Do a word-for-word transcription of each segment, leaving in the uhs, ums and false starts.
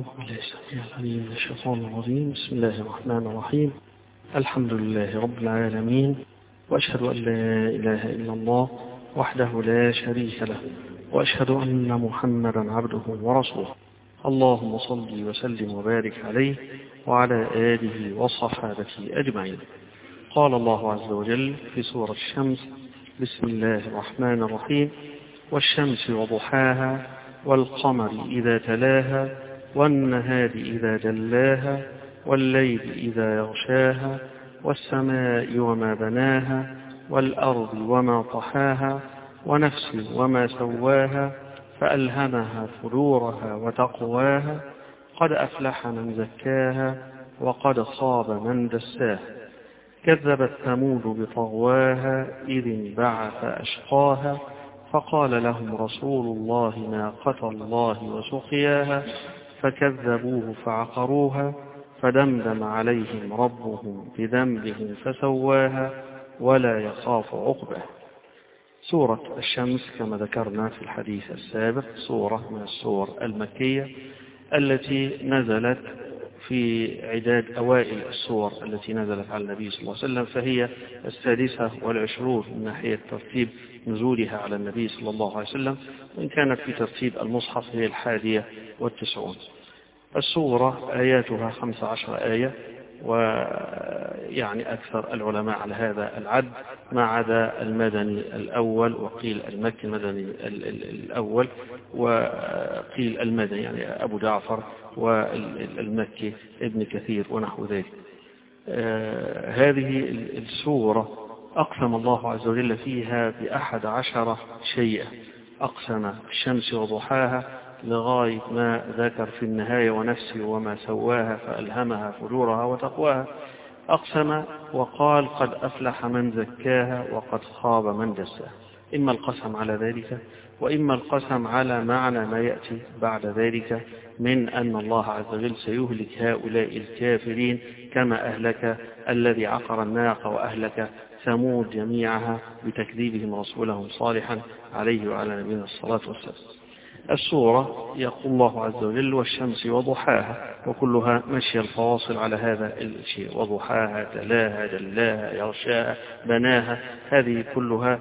أعوذ بالله السميع العليم من الشيطان الرجيم. بسم الله الرحمن الرحيم. الحمد لله رب العالمين، وأشهد أن لا إله إلا الله وحده لا شريك له، وأشهد أن محمدا عبده ورسوله. اللهم صل وسلم وبارك عليه وعلى آله وصحابته أجمعين. قال الله عز وجل في سورة الشمس: بسم الله الرحمن الرحيم: والشمس وضحاها والقمر إذا تلاها والنهار إذا جلاها والليل إذا يغشاها والسماء وما بناها والأرض وما طحاها ونفس وما سواها فألهمها فجورها وتقواها قد أفلح من زكاها وقد خاب من دساها. كذبت ثمود بطغواها إذ انبعث أشقاها فقال لهم رسول الله ناقة الله وسقياها فكذبوه فعقروها فدمدم عليهم ربهم بذنبهم فسواها ولا يخاف عقباه. سورة الشمس كما ذكرنا في الحديث السابق سورة من السور المكية التي نزلت في عداد أوائل السور التي نزلت على النبي صلى الله عليه وسلم، فهي السادسة والعشرون من ناحية ترتيب نزولها على النبي صلى الله عليه وسلم، وإن كانت في ترتيب المصحف هي الحادية والتسعون. السورة آياتها خمس عشر آية، ويعني أكثر العلماء على هذا العد ما عدا المدني الأول، وقيل المكي المدني الأول، وقيل المدني يعني أبو جعفر، والمكي ابن كثير ونحو ذلك. آه هذه السورة أقسم الله عز وجل فيها بأحد عشر شيئا. أقسم الشمس وضحاها لغاية ما ذكر في النهاية ونفس وما سواها فألهمها فجورها وتقواها. أقسم وقال قد أفلح من زكاها وقد خاب من دساها. إما القسم على ذلك وإما القسم على معنى ما يأتي بعد ذلك من أن الله عز وجل سيهلك هؤلاء الكافرين كما أهلك الذي عقر الناقة وأهلك ثمود جميعها بتكذيبهم رسولهم صالحا عليه وعلى نبينا الصلاة والسلام. السورة يقول الله عز وجل: والشمس وضحاها، وكلها مشي الفواصل على هذا الشيء: وضحاها، تلاها، جلاها، يغشاها، بناها. هذه كلها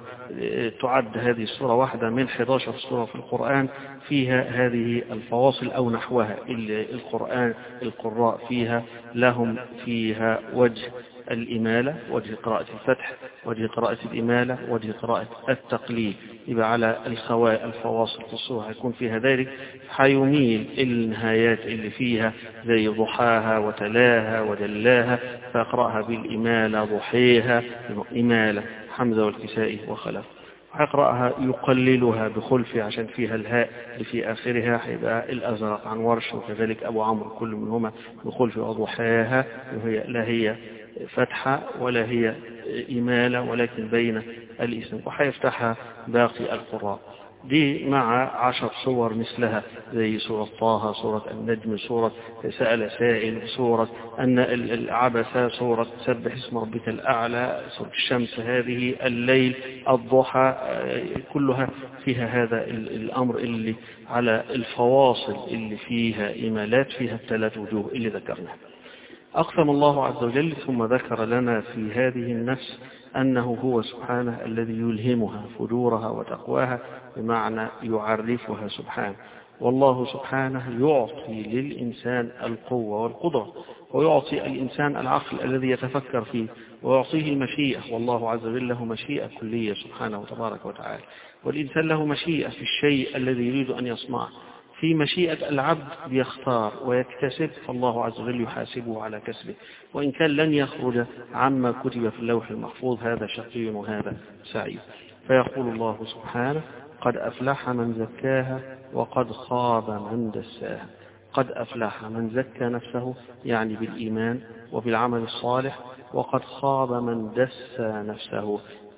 تعد هذه السورة واحدة من أحد عشر سورة في القرآن فيها هذه الفواصل أو نحوها. القرآن القراء فيها لهم فيها وجه الإمالة، وجه قراءة الفتح، وجه قراءة الإمالة، وجه قراءة التقليل. يبقى على الخواء الفواصل في السورة هيكون فيها ذلك، حيميل النهايات اللي فيها زي ضحاها وتلاها وجلاها فأقرأها بالإمالة ضحيها إمالة حمزة والكسائي وخلف، ويقرأها يقللها بخلف عشان فيها الهاء اللي في آخرها هيبقى الأزرق عن ورش، وكذلك أبو عمرو كل منهما بخلف وضحاها، وهي لا هي فتحة ولا هي إمالة ولكن بين الاسم، وحيفتحها باقي القراء. دي مع عشر صور مثلها زي سورة طه، سورة النجم، سورة سأل سائل، سورة أن العبسة، سورة سبح اسم ربك الأعلى، سورة الشمس هذه، الليل، الضحى، كلها فيها هذا الأمر اللي على الفواصل اللي فيها إمالات، فيها الثلاث وجوه اللي ذكرناها. أقسم الله عز وجل ثم ذكر لنا في هذه النفس أنه هو سبحانه الذي يلهمها فجورها وتقواها، بمعنى يعرفها سبحانه. والله سبحانه يعطي للإنسان القوة والقدرة، ويعطي الإنسان العقل الذي يتفكر فيه، ويعطيه المشيئة. والله عز وجل له مشيئة كلية سبحانه وتبارك وتعالى، والإنسان له مشيئة في الشيء الذي يريد أن يصنعه. في مشيئة العبد بيختار ويكتسب، فالله عز وجل يحاسبه على كسبه، وإن كان لن يخرج عما كتب في اللوح المحفوظ هذا شقي وهذا سعيد. فيقول الله سبحانه: قد أفلح من زكاها وقد خاب من دساها. قد أفلح من زكى نفسه يعني بالإيمان وبالعمل الصالح، وقد خاب من دسى نفسه.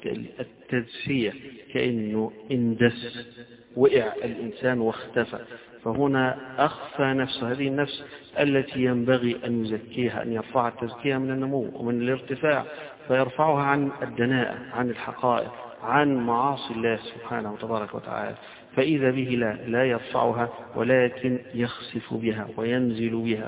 التدسية كأنه اندس، وقع الإنسان واختفى، فهنا أخفى نفسه. هذه النفس التي ينبغي أن يزكيها، أن يرفع التزكية من النمو ومن الارتفاع، فيرفعها عن الدناءة، عن الحقائق، عن معاصي الله سبحانه وتبارك وتعالى، فإذا به لا, لا يرفعها ولكن يخسف بها وينزل بها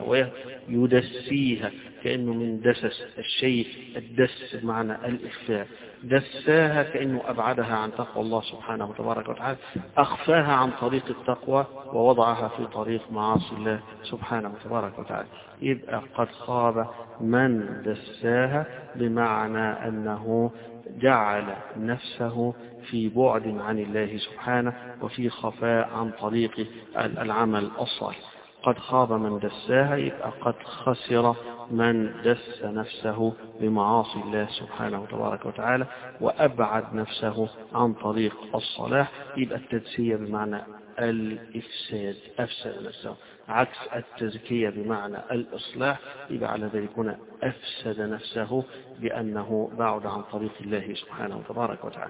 ويدسيها، كأنه من دسس الشيء، الدس بمعنى الإخفاء، دساها كأنه أبعدها عن تقوى الله سبحانه وتبارك وتعالى، أخفاها عن طريق التقوى ووضعها في طريق معاصي الله سبحانه وتبارك وتعالى. يبقى قد خاب من دساها، بمعنى أنه جعل نفسه في بعد عن الله سبحانه وفي خفاء عن طريق العمل الصالح. قد خاب من دساها، يبقى قد خسر من دس نفسه بمعاصي الله سبحانه وتبارك وتعالى وأبعد نفسه عن طريق الصلاح. يبقى التدسية بمعنى الإفساد، أفسد نفسه، عكس التزكية بمعنى الإصلاح. يبقى على ذلك هنا أفسد نفسه بأنه بعد عن طريق الله سبحانه وتبارك وتعالى.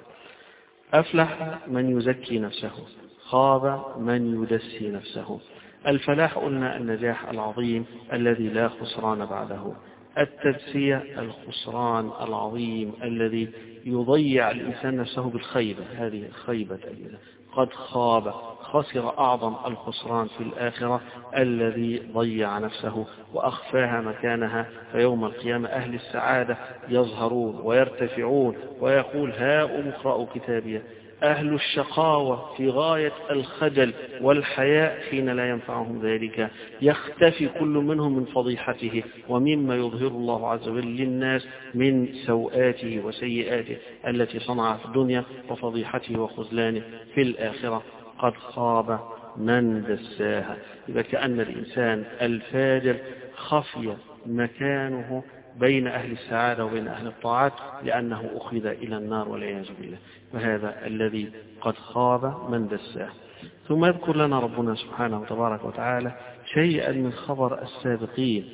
أفلح من يزكي نفسه، خاب من يدسي نفسه. الفلاح قلنا النجاح العظيم الذي لا خسران بعده، التدسية الخسران العظيم الذي يضيع الإنسان نفسه بالخيبة، هذه خيبة الإنسان. قد خاب، خسر أعظم الخسران في الآخرة الذي ضيع نفسه وأخفاها مكانها، فيوم القيامة أهل السعادة يظهرون ويرتفعون ويقول هاؤم اقرأوا كتابيه. أهل الشقاوة في غاية الخجل والحياء حين لا ينفعهم ذلك، يختفي كل منهم من فضيحته ومما يظهر الله عز وجل للناس من سوءاته وسيئاته التي صنعها في الدنيا وفضيحته وخذلانه في الآخرة. قد خاب من دساها. إذا كأن الإنسان الفاجر خفي مكانه بين أهل السعادة وبين أهل الطاعات لأنه أخذ إلى النار والعياذ بالله، وهذا الذي قد خاب من دساه. ثم يذكر لنا ربنا سبحانه وتبارك وتعالى شيئا من خبر السابقين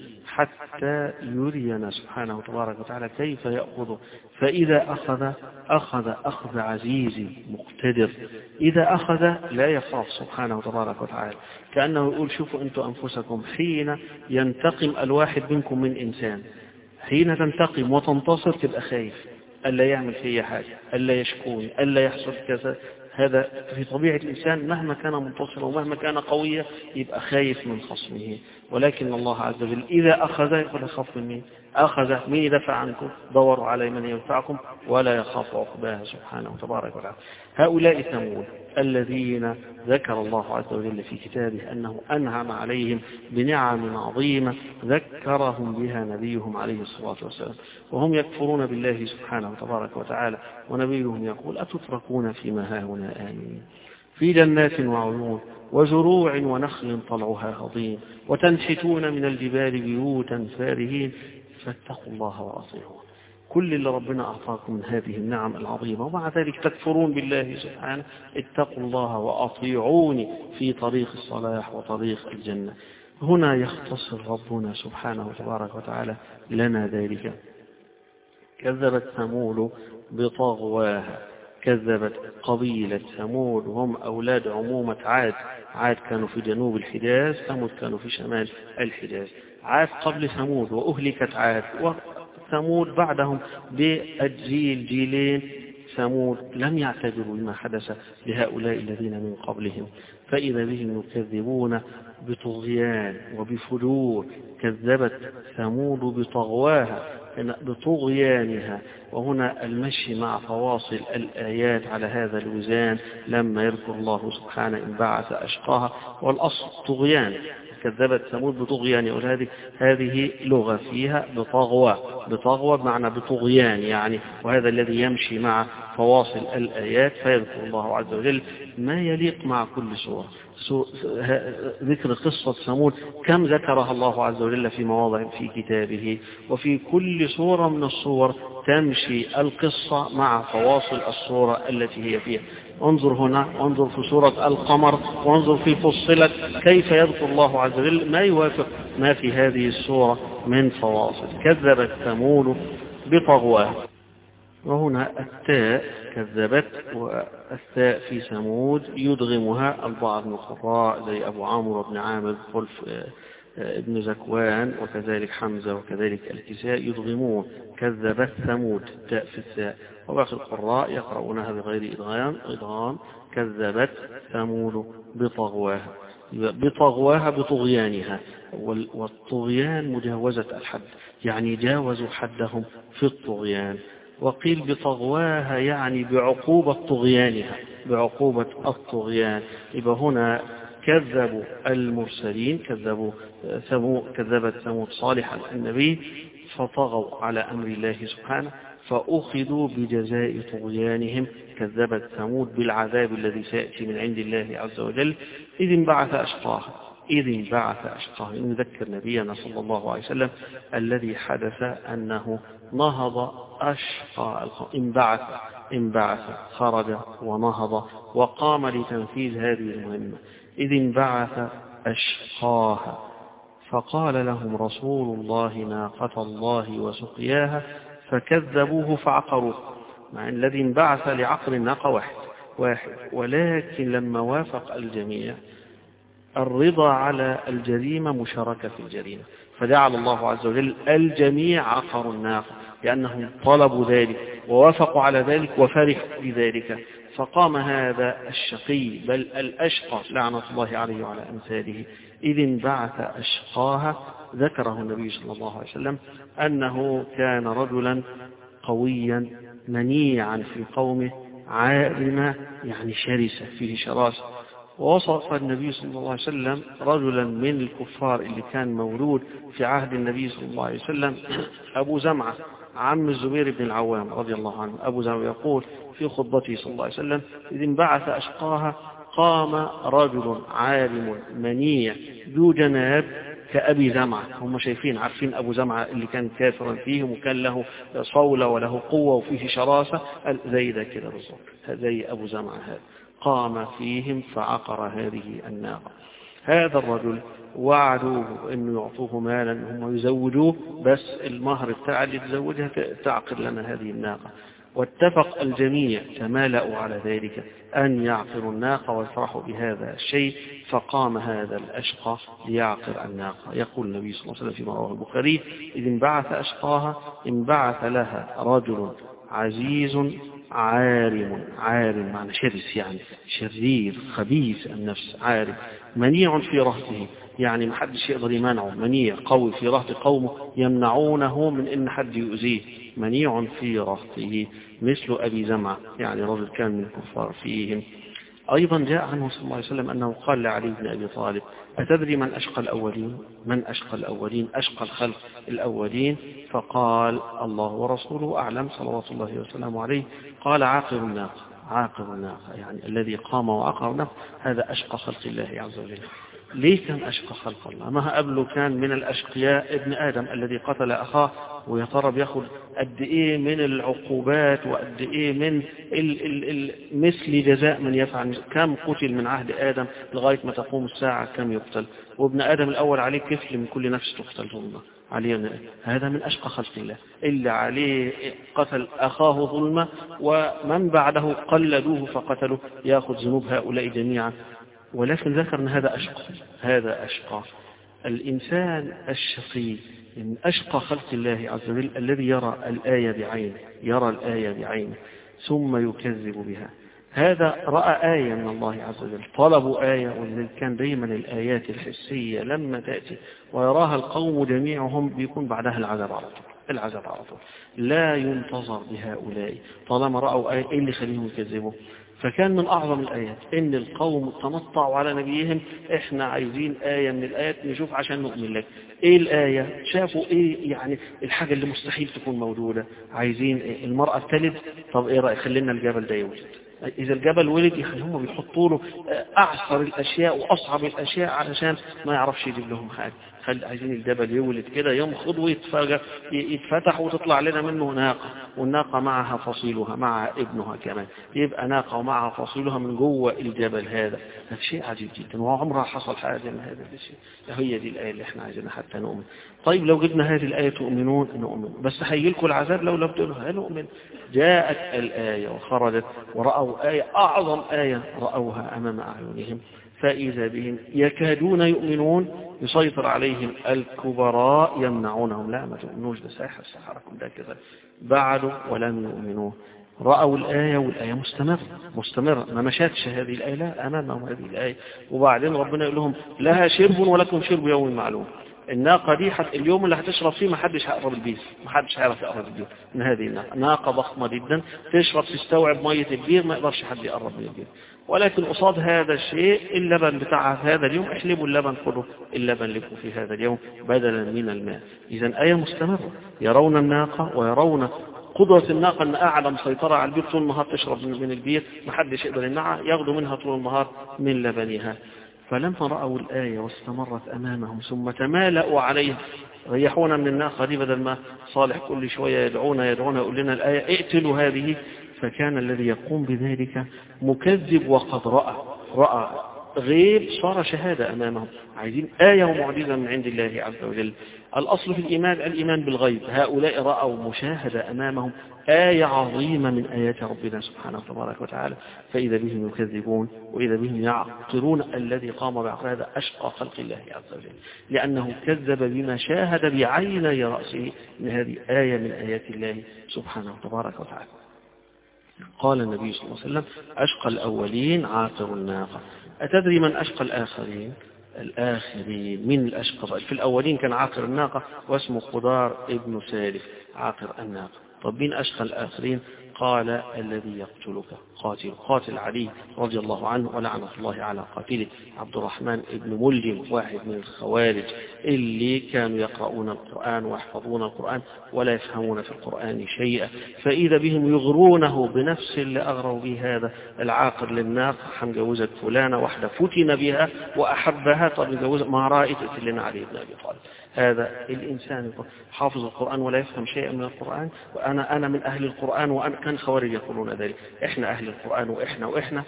حتى يرينا سبحانه وتبارك وتعالى كيف يأخذ. فإذا أخذ أخذ أخذ عزيز مقتدر، إذا أخذ لا يخاف سبحانه وتبارك وتعالى، كأنه يقول شوفوا أنتم أنفسكم حين ينتقم الواحد منكم من إنسان، حين تنتقم وتنتصر تبقى خايف ألا يعمل فيه حاجة، ألا يشكوني، ألا يحصل كذا. هذا في طبيعة الإنسان مهما كان منتصرا ومهما كان قويا يبقى خايف من خصمه. ولكن الله عز وجل إذا أخذ يقول يخاف من مين؟ أخذ مين يدفع عنكم؟ دوروا على من ينفعكم ولا يخاف عقباها سبحانه وتبارك وتعالى. هؤلاء ثمود الذين ذكر الله عز وجل في كتابه أنه أنعم عليهم بنعم عظيمة ذكرهم بها نبيهم عليه الصلاة والسلام، وهم يكفرون بالله سبحانه وتبارك وتعالى، ونبيهم يقول أتتركون فيما هاهنا آمنين في جنات وعيون وزروع ونخل طلعها هضيم وتنحتون من الجبال بيوتا فارهين فاتقوا الله وأطيعون. كل اللي ربنا أعطاكم من هذه النعم العظيمة ومع ذلك تكفرون بالله سبحانه، اتقوا الله وأطيعوني في طريق الصلاح وطريق الجنة. هنا يختصر ربنا سبحانه وتبارك وتعالى لنا ذلك. كذبت ثمود بطغواها، كذبت قبيلة ثمود هم أولاد عمومة عاد. عاد كانوا في جنوب الحجاز، ثمود كانوا في شمال الحجاز. عاد قبل ثمود وأهلكت عاد، وثمود بعدهم بالجيل جيلين. ثمود لم يعتبروا بما حدث لهؤلاء الذين من قبلهم، فإذا بهم يكذبون بطغيان وبفجور. كذبت ثمود بطغواها بطغيانها، وهنا المشي مع فواصل الآيات على هذا الوزان لما يذكر الله سبحانه إن بعث أشقاها، والأصل طغيان. كذبت ثمود بطغيان، يقول هذه هذه لغة فيها بطغوى، بطغوى بمعنى بطغيان يعني، وهذا الذي يمشي مع فواصل الآيات، فيذكر الله عز وجل ما يليق مع كل سورة. ذكر قصة ثمود كم ذكرها الله عز وجل في مواضع في كتابه، وفي كل سورة من الصور تمشي القصة مع فواصل الصورة التي هي فيها. انظر هنا، وانظر في سورة القمر، وانظر في فصلت كيف يذكر الله عز وجل ما يوافق ما في هذه السورة من فواصل. كذبت ثمود بطغواها، وهنا التاء كذبت، والتاء في ثمود يدغمها البعض من القراء زي أبو عمرو بن عامر خلف ابن زكوان وكذلك حمزة وكذلك الكساء يضغمون كذبت ثمود تاء في الثاء، وباقي القراء يقرؤونها بغير إدغام إدغام كذبت ثمود بطغواها بطغواها بطغيانها. والطغيان مجاوزة الحد، يعني جاوزوا حدهم في الطغيان. وقيل بطغواها يعني بعقوبة طغيانها، بعقوبة الطغيان. يبقى هنا كذبوا المرسلين، كذبوا ثمود، كذبت ثمود صالحا النبي فطغوا على أمر الله سبحانه فأخذوا بجزاء طغيانهم. كذبت ثمود بالعذاب الذي سيأتي من عند الله عز وجل إذ انبعث أشقاها، إذ انبعث أشقاها. نذكر نبينا صلى الله عليه وسلم الذي حدث أنه نهض أشقى القوم، انبعث انبعث خرج ونهض وقام لتنفيذ هذه المهمة. إذ انبعث أشقاها فقال لهم رسول الله ناقة الله وسقياها فكذبوه فعقروه. مع أن الذي انبعث لعقر الناقة واحد واحد ولكن لما وافق الجميع الرضا على الجريمة مشاركة في الجريمة، فجعل الله عز وجل الجميع عقروا الناقة لأنهم طلبوا ذلك ووافقوا على ذلك وفرحوا بذلك. فقام هذا الشقي بل الأشقى لعنة الله عليه وعلى أمثاله إذ انبعث أشقاها. ذكره النبي صلى الله عليه وسلم أنه كان رجلا قويا منيعا في قومه عارما يعني شرسة فيه شراسة. ووصف النبي صلى الله عليه وسلم رجلا من الكفار اللي كان مولود في عهد النبي صلى الله عليه وسلم أبو زمعة عم الزبير بن العوام رضي الله عنه. أبو زمعة يقول في خطبته صلى الله عليه وسلم إذ انبعث أشقاها قام رجل عالم منيع ذو جناب كأبي زمعة. هم شايفين عارفين أبو زمعة اللي كان كافرا فيهم وكان له صولة وله قوة وفيه شراسة زي ده كده بالظبط، زي أبو زمعة هذا قام فيهم فعقر هذه الناقة. هذا الرجل وعدوه أنه يعطوه مالا هم يزوجوه، بس المهر بتاع اللي تزوجها تعقر لنا هذه الناقة. واتفق الجميع تمالأوا على ذلك أن يعقروا الناقة ويفرحوا بهذا الشيء. فقام هذا الأشقى ليعقر الناقة. يقول النبي صلى الله عليه وسلم فيما رواه البخاري إذ انبعث أشقاها انبعث لها رجل عزيز عارم، عارم معنى شرس يعني شرير خبيث النفس، عارم منيع في رهطه يعني ما حدش يقدر يمنعه، منيع قوي في رهط قومه يمنعونه من ان حد يؤذيه، منيع في رهطه مثل أبي زمعة يعني رجل كان من الكفار فيهم. أيضا جاء عنه صلى الله عليه وسلم أنه قال لعلي بن أبي طالب أتدري من أشقى الأولين؟ من أشقى الأولين؟ أشقى الخلق الأولين؟ فقال الله ورسوله أعلم صلوات الله وسلامه عليه. قال عاقر الناقة، عاقر الناقة يعني الذي قام وعقر الناقة هذا أشقى خلق الله عز وجل. ليه كان أشقى خلق الله؟ ما قبله كان من الأشقياء ابن آدم الذي قتل أخاه، ويا ترى بياخد قد إيه من العقوبات وقد إيه من ال ال ال مثل جزاء من يفعل. كم قتل من عهد آدم لغاية ما تقوم الساعة كم يقتل، وابن آدم الأول عليه كفل من كل نفس تقتل ظلمة عليه. هذا من أشقى خلق الله اللي عليه قتل أخاه ظلمة ومن بعده قلدوه فقتلوا يأخذ ذنوب هؤلاء جميعا. ولكن ذكر أن هذا أشقى، هذا أشقى الإنسان الشقي من أشقى خلق الله عز وجل الذي يرى الآية بعينه، يرى الآية بعينه ثم يكذب بها. هذا رأى آية من الله عز وجل، طلبوا آية، ولذلك كان دايما الآيات الحسية لما تأتي ويراها القوم جميعهم بيكون بعدها العذاب على طول، العذاب على طول لا ينتظر بهؤلاء طالما رأوا آية. إيه اللي خليهم يكذبوا؟ فكان من أعظم الآيات إن القوم تنطعوا على نبيهم إحنا عايزين آية من الآيات نشوف عشان نؤمن لك. إيه الآية؟ شافوا إيه يعني الحاجة اللي مستحيل تكون موجودة. عايزين إيه؟ المرأة تلد، طب إيه رأي خلينا الجبل ده يولد. إذا الجبل ولد يعني هم بيحطوا له أعصر الأشياء وأصعب الأشياء علشان ما يعرفش يجيب لهم حاجة. خل عايزين الجبل يولد كده ينخض ويتفتح وتطلع لنا منه ناقة، والناقة معها فصيلها مع ابنها كمان، يبقى ناقة ومعها فصيلها من جوه الجبل. هذا هذا شيء عجيب جدا وعمرها حصل حاجة من هذا الشيء. هي دي الآية اللي احنا عايزينها حتى نؤمن. طيب لو جبنا هذه الآية تؤمنون؟ نؤمن، بس هيجيلكم العذاب لو لم تقولوا نؤمن. جاءت الآية وخرجت ورأوا آية أعظم آية رأوها أمام أعينهم فإذا بهم يكادون يؤمنون يسيطر عليهم الكبراء يمنعونهم لا ما تؤمنوش ده ساحر سحركم ده كذا بعدوا ولم يؤمنوا رأوا الآية والآية مستمرة مستمرة ما مشاتش هذه الآية لا أمامهم هذه الآية وبعدين ربنا يقول لهم لها شرب ولكم شرب يوم معلوم الناقة دي حت اليوم اللي هتشرب فيه ما حدش هيقرب البير ما حدش هيعرف يقرب البير من هذه الناقة ناقة ضخمة جدا تشرب تستوعب مية البير ما يقدرش حد يقرب من البير ولكن قصاد هذا الشيء اللبن بتاع هذا اليوم احلبوا اللبن خذوا اللبن لكم في هذا اليوم بدلا من الماء إذا آية مستمرة يرون الناقة ويرون قدرة الناقة أن أعلى مسيطرة على البير طول النهار تشرب من البير ما حدش يقدر يمنعها ياخذوا منها طول النهار من لبنها فلما رأوا الآية واستمرت أمامهم ثم تمالأوا عليها ريحونا من الناقة دي بدل ما صالح كل شوية يدعونا يدعونا يقول لنا الآية اقتلوا هذه فكان الذي يقوم بذلك مكذب وقد رأى رأى غيب صار شهادة أمامهم عايزين آية ومعجزة من عند الله عز وجل الأصل في الإيمان الإيمان بالغيب هؤلاء رأوا مشاهدة أمامهم آية عظيمة من آيات ربنا سبحانه تبارك وتعالى فإذا بهم يكذبون وإذا بهم يعقرون الذي قام بعقل هذا أشقى خلق الله عز وجل لأنه كذب بما شاهد بعيني رأسه من هذه آية من آيات الله سبحانه تبارك وتعالى قال النبي صلى الله عليه وسلم أشقى الأولين عاقر الناقة أتدري من أشقى الآخرين الآخرين من الأشقى في الأولين كان عاقر الناقة واسمه قدار ابن سالف عاقر الناقة طب مين أشقى الآخرين قال الذي يقتلك قاتل قاتل علي رضي الله عنه ولعنة الله على قاتله عبد الرحمن ابن ملجم واحد من الخوارج اللي كانوا يقرؤون القرآن ويحفظون القرآن ولا يفهمون في القرآن شيئا فإذا بهم يغرونه بنفس اللي أغروا به هذا العاقر للناقة حنجوزت فلانة واحدة فتن بها وأحبها طب جوزت ما رأيت لنا عليه بن أبي طالب هذا الإنسان حافظ القرآن ولا يفهم شيئا من القرآن وأنا أنا من أهل القرآن وأنا كان خوارج يقولون ذلك إحنا أهل القرآن وإحنا وإحنا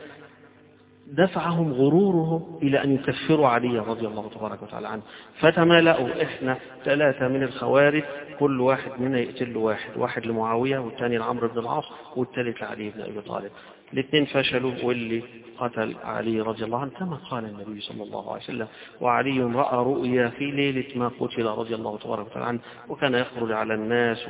دفعهم غروره إلى أن يكفروا علي رضي الله تبارك وتعالى عنه فتمالأوا إحنا ثلاثة من الخوارج كل واحد منا يقتل واحد واحد لمعاوية والثاني لعمرو بن العاص والثالث لعلي بن أبي طالب الاثنين فشلوا واللي قتل علي رضي الله عنه كما قال النبي صلى الله عليه وسلم وعلي رأى رؤيا في ليلة ما قتل رضي الله تبارك وتعالى عنه وكان يخرج على الناس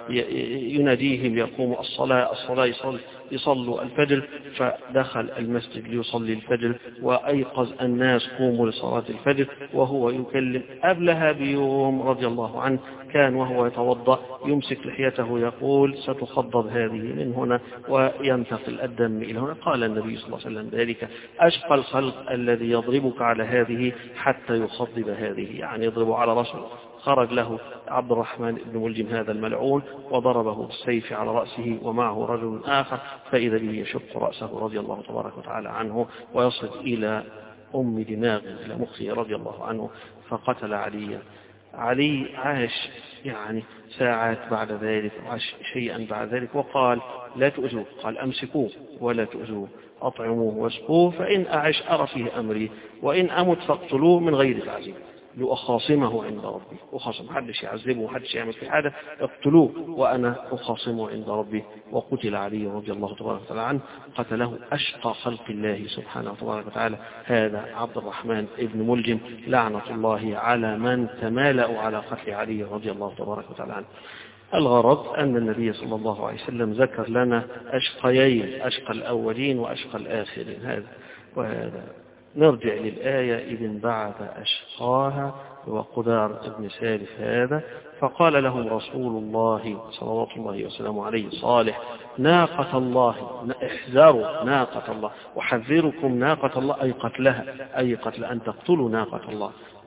ويناديهم يقوم الصلاة الصلاة يصل يصلوا الفجر فدخل المسجد ليصلي الفجر وأيقظ الناس قوموا لصلاة الفجر وهو يكلم قبلها بيوم رضي الله عنه كان وهو يتوضأ يمسك لحيته يقول ستخضب هذه من هنا وينتقل الدم إلى هنا قال النبي صلى الله عليه وسلم ذلك أشقى الخلق الذي يضربك على هذه حتى يخضب هذه يعني يضرب على رأسه خرج له عبد الرحمن بن ملجم هذا الملعون وضربه بالسيف على رأسه ومعه رجل آخر فإذا به يشق رأسه رضي الله تبارك وتعالى عنه ويصل إلى أم دماغه إلى مخه رضي الله عنه فقتل عليا علي عاش يعني ساعات بعد ذلك عاش شيئا بعد ذلك وقال لا تؤذوه قال أمسكوه ولا تؤذوه أطعموه واسقوه فإن أعش أرى فيه أمري وإن أمت فاقتلوه من غير تعذيب لأخاصمه عند ربي أخاصم محدش يعذبه محدش يعمل في حاجة اقتلوه وأنا أخاصمه عند ربي وقتل علي رضي الله تبارك وتعالى عنه قتله أشقى خلق الله سبحانه تبارك وتعالى هذا عبد الرحمن ابن ملجم لعنة الله على من تمالأوا على قتل علي رضي الله تبارك وتعالى عنه الغرض أن النبي صلى الله عليه وسلم ذكر لنا أشقيين أشقى الأولين وأشقى الآخرين هذا وهذا نرجع للآية إذ انبعث أشقاها وقدار ابن سالف هذا فقال لهم رسول الله صلى الله وسلم عليه صالح ناقة الله احذروا ناقة الله وحذركم ناقة الله أي قتلها أي قتل أن تقتلوا ناقة الله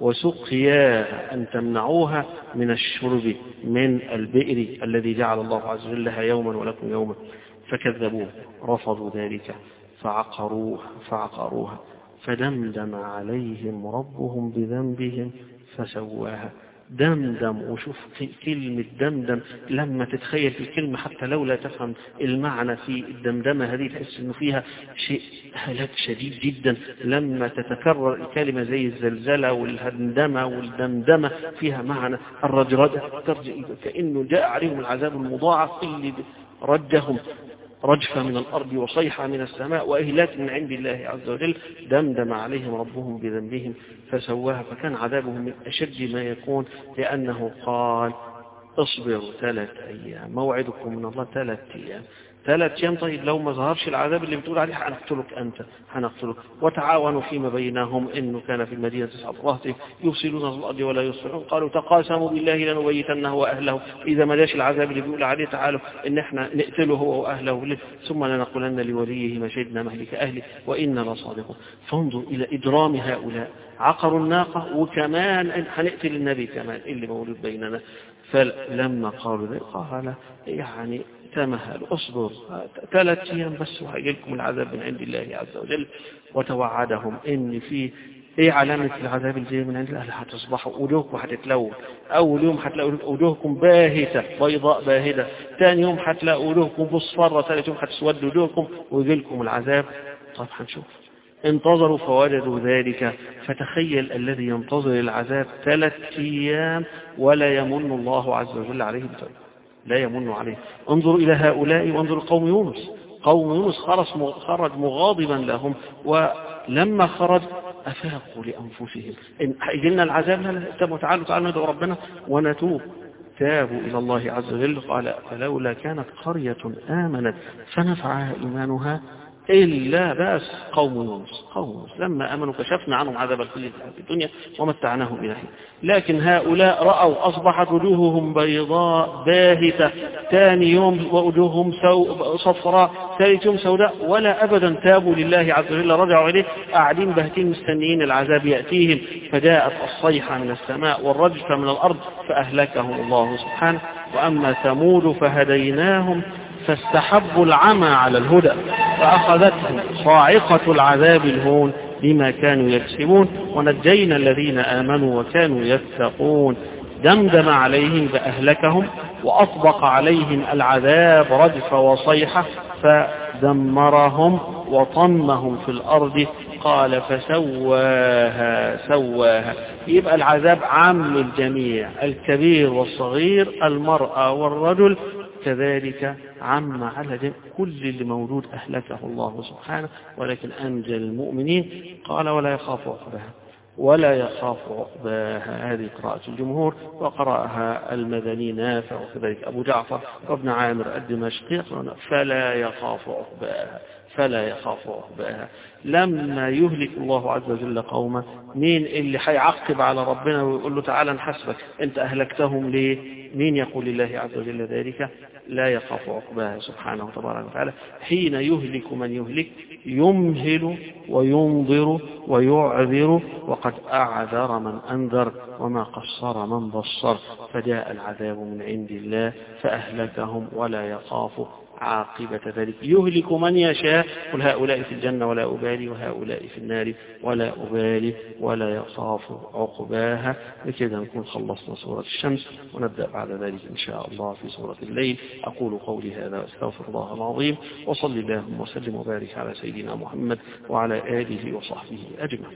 وسقياها أن تمنعوها من الشرب من البئر الذي جعل الله عز وجل لها يوما ولكم يوما فكذبوه رفضوا ذلك فعقروها فعقروها فدمدم عليهم ربهم بذنبهم فسواها دمدم وشوف كلمة دمدم لما تتخيل في الكلمة حتى لو لا تفهم المعنى في الدمدمة هذه تحس انه فيها شيء هلاك شديد جدا لما تتكرر الكلمة زي الزلزلة والهندمة والدمدمة فيها معنى الرجرجة كأنه جاء عليهم العذاب المضاعف اللي رجهم رجفة من الأرض وصيحة من السماء وإهلاك من عند الله عز وجل. دمدم عليهم ربهم بذنبهم فسواها، فكان عذابهم من أشد ما يكون، لأنه قال اصبروا ثلاث أيام، موعدكم من الله ثلاث أيام. ثلاث أيام طيب لو ما ظهرش العذاب اللي بتقول عليه هنقتلك أنت، هنقتلك. وتعاونوا فيما بينهم، إنه كان في المدينة تسعة رهط يفسدون في الأرض ولا يصلحون، قالوا تقاسموا بالله لنبيتنه وأهله، إذا ما جاش العذاب اللي بيقول عليه تعالوا إن إحنا نقتله هو وأهله، ثم لنقولن لوليه ما شهدنا مهلك أهله وإنا لصادقون. فانظر إلى إجرام هؤلاء، عقروا الناقة وكمان هنقتل النبي كمان اللي مولود بيننا. فلما قالوا ذلك قال يعني تمهل اصبر ثلاث ايام بس وهيجي لكم العذاب من عند الله عز وجل. وتوعدهم ان في ايه علامه العذاب اللي جاي من عند الله، هتصبحوا وجوهكم هتتلون، اول يوم هتلاقوا وجوهكم باهته بيضاء باهته، ثاني يوم هتلاقوا وجوهكم مصفره، ثالث يوم هتسود وجوهكم ويجي لكم العذاب. طب هنشوف. انتظروا فوجدوا ذلك، فتخيل الذي ينتظر العذاب ثلاث ايام ولا يمن الله عز وجل عليه بتوبه، لا يمن عليه. انظروا إلى هؤلاء وانظروا قوم يونس. قوم يونس خرج مغاضبا لهم، ولما خرج أفاقوا لأنفسهم إن يجينا العذاب لا لا تعالوا تعالوا ندعو ربنا ونتوب. تابوا إلى الله عز وجل. قال فلولا كانت قرية آمنت فنفعها إيمانها إلا بس قوم يونس. قوم يونس لما أمنوا كشفنا عنهم عذاب الخزي في الدنيا ومتعناهم إلى حين. لكن هؤلاء رأوا أصبحت وجوههم بيضاء باهتة، ثاني يوم وجوههم صفراء، ثالث يوم سوداء، ولا أبدا تابوا لله عز وجل، رجعوا إليه قاعدين باهتين مستنيين العذاب يأتيهم. فجاءت الصيحة من السماء والرجفة من الأرض فأهلكهم الله سبحانه. وأما ثمود فهديناهم فاستحبوا العمى على الهدى فأخذتهم صاعقة العذاب الهون بما كانوا يكسبون، ونجينا الذين آمنوا وكانوا يتقون. دمدم عليهم فأهلكهم وأطبق عليهم العذاب رجفة وصيحة فدمرهم وطمهم في الأرض. قال فسواها سواها. يبقى العذاب عام الجميع، الكبير والصغير، المرأة والرجل، كذلك عم على كل اللي موجود أهلكه الله سبحانه، ولكن أنجى المؤمنين. قال ولا يخاف عقباها، ولا يخاف عقباها. هذه قراءة الجمهور، وقرأها المدني نافع وكذلك أبو جعفر وابن عامر الدمشقي فلا يخاف عقباها، فلا يخاف عقباها. لما يهلك الله عز وجل قوما، مين اللي حيعقب على ربنا ويقول له تعالى نحسبك انت أهلكتهم ليه؟ مين يقول لله عز وجل ذلك؟ لا يخاف عقباها سبحانه وتبارك وتعالى. حين يهلك من يهلك يمهل وينظر ويعذر، وقد أعذر من أنذر وما قصر من بصر. فجاء العذاب من عند الله فأهلكهم ولا يخاف عاقبة ذلك. يهلك من يشاء، قل هؤلاء في الجنة ولا أبالي وهؤلاء في النار ولا أبالي ولا يخاف عقباها. بكذا نكون خلصنا سورة الشمس، ونبدأ بعد ذلك إن شاء الله في سورة الليل. أقول قولي هذا وأستغفر الله العظيم، وصلي اللهم وسلم وبارك على سيدنا محمد وعلى آله وصحبه أجمعين.